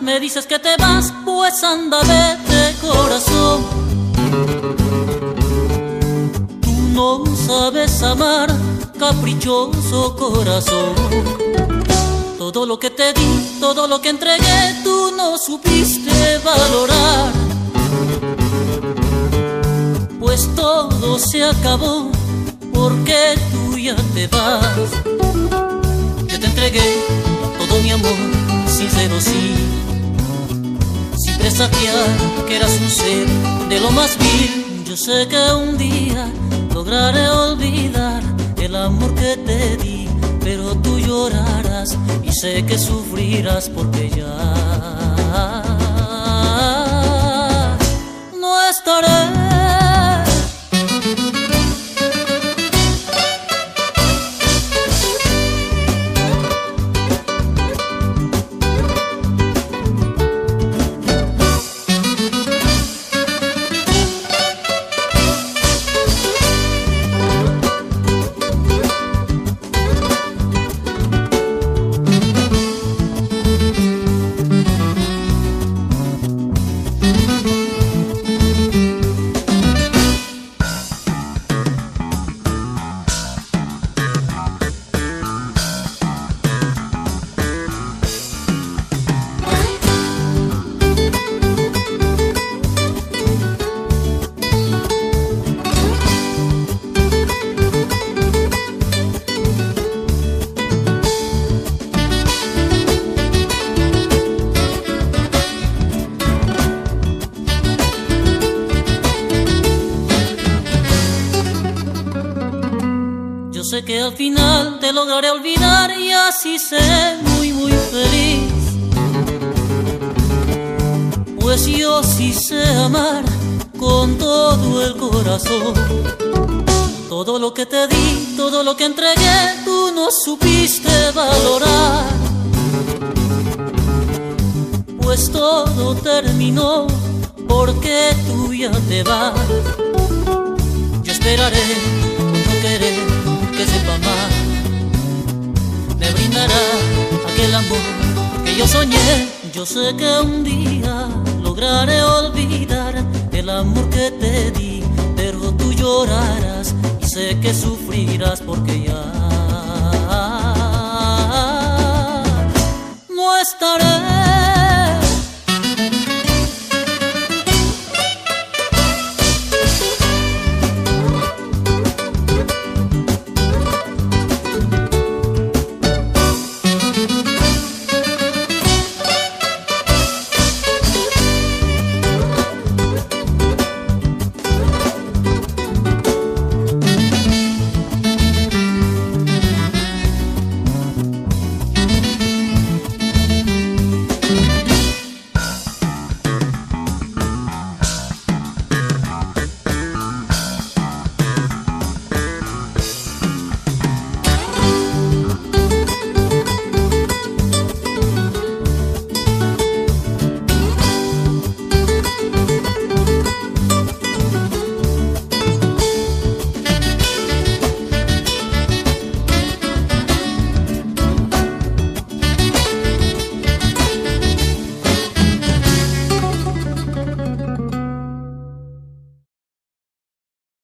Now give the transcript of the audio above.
me dices que te vas, pues anda, vete, corazón. Tú no sabes amar, caprichoso corazón. Todo lo que te di, todo lo que entregué, tú no supiste valorar. Pues todo se acabó porque tú ya te vas. Yo te entregué todo mi amor sincero, sí, sin presagiar que eras un ser de lo más vil. Yo sé que un día lograré olvidar el amor que te di, pero tú llorarás y sé que sufrirás porque ya no estaré. Yo sé que al final te lograré olvidar y así seré muy muy feliz. Pues yo sí sé amar con todo el corazón. Todo lo que te di, todo lo que entregué, tú no supiste valorar. Pues todo terminó porque tú ya te vas. Yo esperaré con no querer que sepa amar. Me brindará aquel amor que yo soñé. Yo sé que un día lograré olvidar el amor que te di, pero tú llorarás y sé que sufrirás porque ya no estaré.